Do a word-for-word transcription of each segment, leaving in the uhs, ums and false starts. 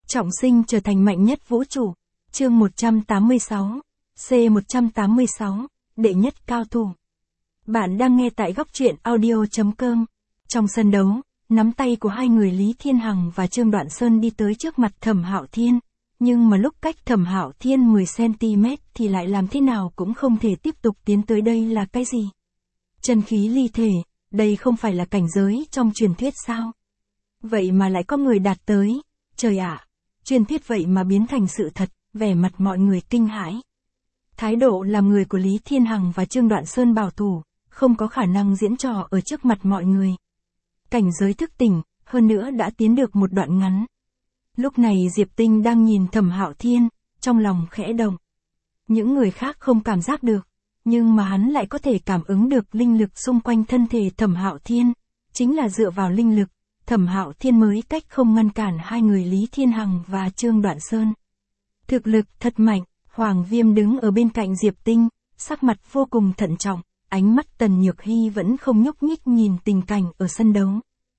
Trọng sinh trở thành mạnh nhất vũ trụ. Chương một trăm tám mươi sáu. C một trăm tám mươi sáu. Đệ nhất cao thủ. Bạn đang nghe tại góc truyện audio chấm com. Trong sân đấu, nắm tay của hai người Lý Thiên Hằng và Trương Đoạn Sơn đi tới trước mặt Thẩm Hạo Thiên, nhưng mà lúc cách Thẩm Hạo Thiên mười xăng ti mét thì lại làm thế nào cũng không thể tiếp tục tiến tới. Đây là cái gì? Chân khí ly thể, đây không phải là cảnh giới trong truyền thuyết sao? Vậy mà lại có người đạt tới, trời ạ, truyền thuyết vậy mà biến thành sự thật, vẻ mặt mọi người kinh hãi. Thái độ làm người của Lý Thiên Hằng và Trương Đoạn Sơn bảo thủ, không có khả năng diễn trò ở trước mặt mọi người. Cảnh giới thức tỉnh, hơn nữa đã tiến được một đoạn ngắn. Lúc này Diệp Tinh đang nhìn Thẩm Hạo Thiên, trong lòng khẽ động. Những người khác không cảm giác được, nhưng mà hắn lại có thể cảm ứng được linh lực xung quanh thân thể Thẩm Hạo Thiên, chính là dựa vào linh lực, Thẩm Hạo Thiên mới cách không ngăn cản hai người Lý Thiên Hằng và Trương Đoạn Sơn. Thực lực thật mạnh. Hoàng Viêm đứng ở bên cạnh Diệp Tinh, sắc mặt vô cùng thận trọng, ánh mắt Tần Nhược Hy vẫn không nhúc nhích nhìn tình cảnh ở sân đấu.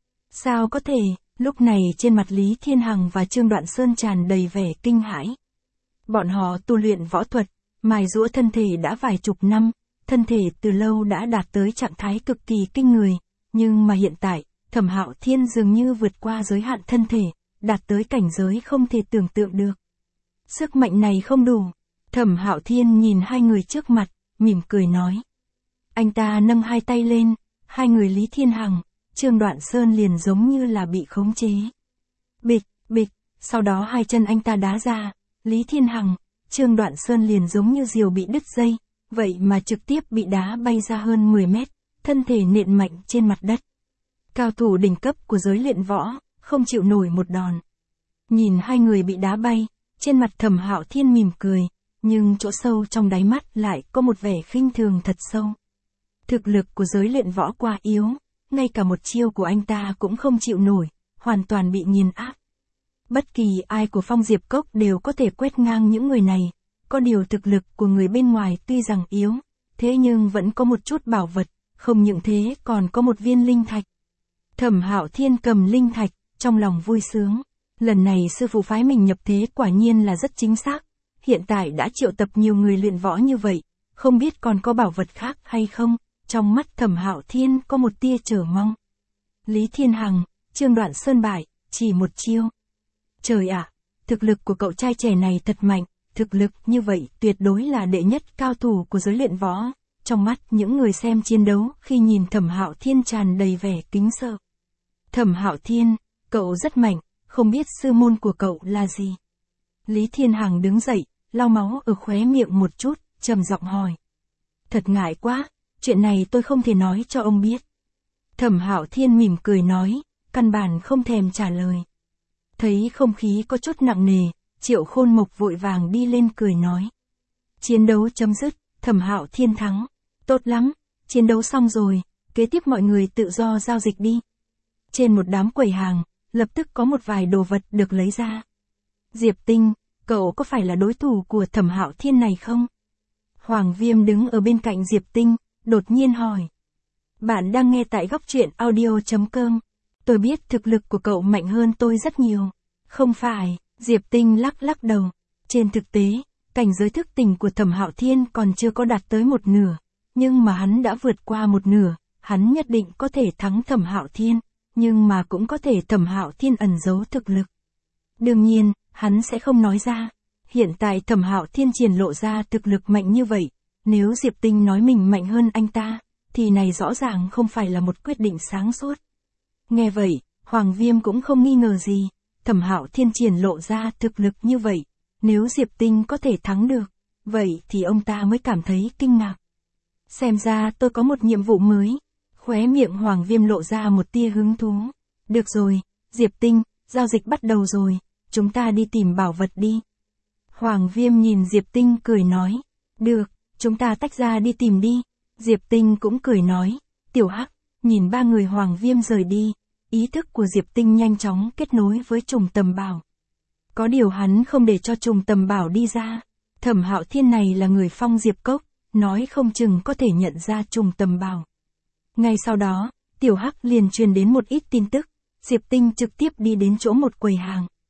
Sao có thể? Lúc này trên mặt Lý Thiên Hằng và Trương Đoạn Sơn tràn đầy vẻ kinh hãi. Bọn họ tu luyện võ thuật, mài giũa thân thể đã vài chục năm, thân thể từ lâu đã đạt tới trạng thái cực kỳ kinh người, nhưng mà hiện tại, Thẩm Hạo Thiên dường như vượt qua giới hạn thân thể, đạt tới cảnh giới không thể tưởng tượng được. Sức mạnh này không đủ. Thẩm Hạo Thiên nhìn hai người trước mặt, mỉm cười nói. Anh ta nâng hai tay lên, hai người Lý Thiên Hằng, Trương Đoạn Sơn liền giống như là bị khống chế. Bịch, bịch, sau đó hai chân anh ta đá ra, Lý Thiên Hằng, Trương Đoạn Sơn liền giống như diều bị đứt dây, vậy mà trực tiếp bị đá bay ra hơn mười mét, thân thể nện mạnh trên mặt đất. Cao thủ đỉnh cấp của giới luyện võ, không chịu nổi một đòn. Nhìn hai người bị đá bay, trên mặt Thẩm Hạo Thiên mỉm cười, nhưng chỗ sâu trong đáy mắt lại có một vẻ khinh thường thật sâu. Thực lực của giới luyện võ quá yếu, ngay cả một chiêu của anh ta cũng không chịu nổi, hoàn toàn bị nghiền áp. Bất kỳ ai của Phong Diệp Cốc đều có thể quét ngang những người này, có điều thực lực của người bên ngoài tuy rằng yếu, thế nhưng vẫn có một chút bảo vật, không những thế còn có một viên linh thạch. Thẩm Hạo Thiên cầm linh thạch, trong lòng vui sướng, lần này sư phụ phái mình nhập thế quả nhiên là rất chính xác. Hiện tại đã triệu tập nhiều người luyện võ như vậy, không biết còn có bảo vật khác hay không, trong mắt Thẩm Hạo Thiên có một tia chờ mong. Lý Thiên Hằng, Trương Đoạn Sơn bại, chỉ một chiêu. Trời ạ, thực lực của cậu trai trẻ này thật mạnh, thực lực như vậy tuyệt đối là đệ nhất cao thủ của giới luyện võ. Trong mắt những người xem chiến đấu khi nhìn Thẩm Hạo Thiên tràn đầy vẻ kính sợ. Thẩm Hạo Thiên, cậu rất mạnh, không biết sư môn của cậu là gì? Lý Thiên Hằng đứng dậy, lau máu ở khóe miệng một chút, trầm giọng hỏi. Thật ngại quá, chuyện này tôi không thể nói cho ông biết. Thẩm Hạo Thiên mỉm cười nói, căn bản không thèm trả lời. Thấy không khí có chút nặng nề, Triệu Khôn Mộc vội vàng đi lên cười nói. Chiến đấu chấm dứt, Thẩm Hạo Thiên thắng. Tốt lắm, chiến đấu xong rồi, kế tiếp mọi người tự do giao dịch đi. Trên một đám quầy hàng, lập tức có một vài đồ vật được lấy ra. Diệp Tinh, cậu có phải là đối thủ của Thẩm Hạo Thiên này không? Hoàng Viêm đứng ở bên cạnh Diệp Tinh, đột nhiên hỏi. Bạn đang nghe tại góc truyện audio chấm com. Tôi biết thực lực của cậu mạnh hơn tôi rất nhiều. Không phải, Diệp Tinh lắc lắc đầu. Trên thực tế, cảnh giới thức tỉnh của Thẩm Hạo Thiên còn chưa có đạt tới một nửa. Nhưng mà hắn đã vượt qua một nửa, hắn nhất định có thể thắng Thẩm Hạo Thiên. Nhưng mà cũng có thể Thẩm Hạo Thiên ẩn giấu thực lực. Đương nhiên, hắn sẽ không nói ra. Hiện tại Thẩm Hạo Thiên triển lộ ra thực lực mạnh như vậy, nếu Diệp Tinh nói mình mạnh hơn anh ta, thì này rõ ràng không phải là một quyết định sáng suốt. Nghe vậy, Hoàng Viêm cũng không nghi ngờ gì, Thẩm Hạo Thiên triển lộ ra thực lực như vậy, nếu Diệp Tinh có thể thắng được, vậy thì ông ta mới cảm thấy kinh ngạc. Xem ra tôi có một nhiệm vụ mới. Khóe miệng Hoàng Viêm lộ ra một tia hứng thú. Được rồi, Diệp Tinh, giao dịch bắt đầu rồi, chúng ta đi tìm bảo vật đi. Hoàng Viêm nhìn Diệp Tinh cười nói. Được, chúng ta tách ra đi tìm đi. Diệp Tinh cũng cười nói. Tiểu Hắc, nhìn ba người Hoàng Viêm rời đi, ý thức của Diệp Tinh nhanh chóng kết nối với trùng tầm bảo. Có điều hắn không để cho trùng tầm bảo đi ra. Thẩm Hạo Thiên này là người Phong Diệp Cốc, nói không chừng có thể nhận ra trùng tầm bảo. Ngay sau đó, Tiểu Hắc liền truyền đến một ít tin tức, Diệp Tinh trực tiếp đi đến chỗ một quầy hàng.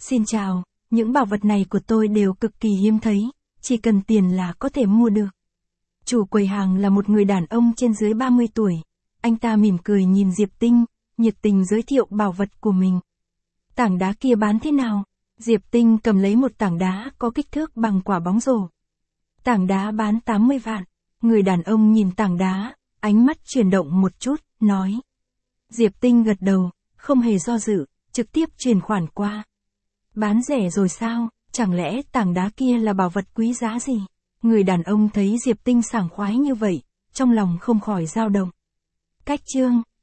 Xin chào, những bảo vật này của tôi đều cực kỳ hiếm thấy, chỉ cần tiền là có thể mua được. Chủ quầy hàng là một người đàn ông trên dưới ba mươi tuổi. Anh ta mỉm cười nhìn Diệp Tinh, nhiệt tình giới thiệu bảo vật của mình. Tảng đá kia bán thế nào? Diệp Tinh cầm lấy một tảng đá có kích thước bằng quả bóng rổ. Tảng đá bán tám mươi vạn. Người đàn ông nhìn tảng đá, ánh mắt chuyển động một chút, nói. Diệp Tinh gật đầu, không hề do dự, trực tiếp chuyển khoản qua. Bán rẻ rồi sao, chẳng lẽ tảng đá kia là bảo vật quý giá gì? Người đàn ông thấy Diệp Tinh sảng khoái như vậy, trong lòng không khỏi dao động. Cách chương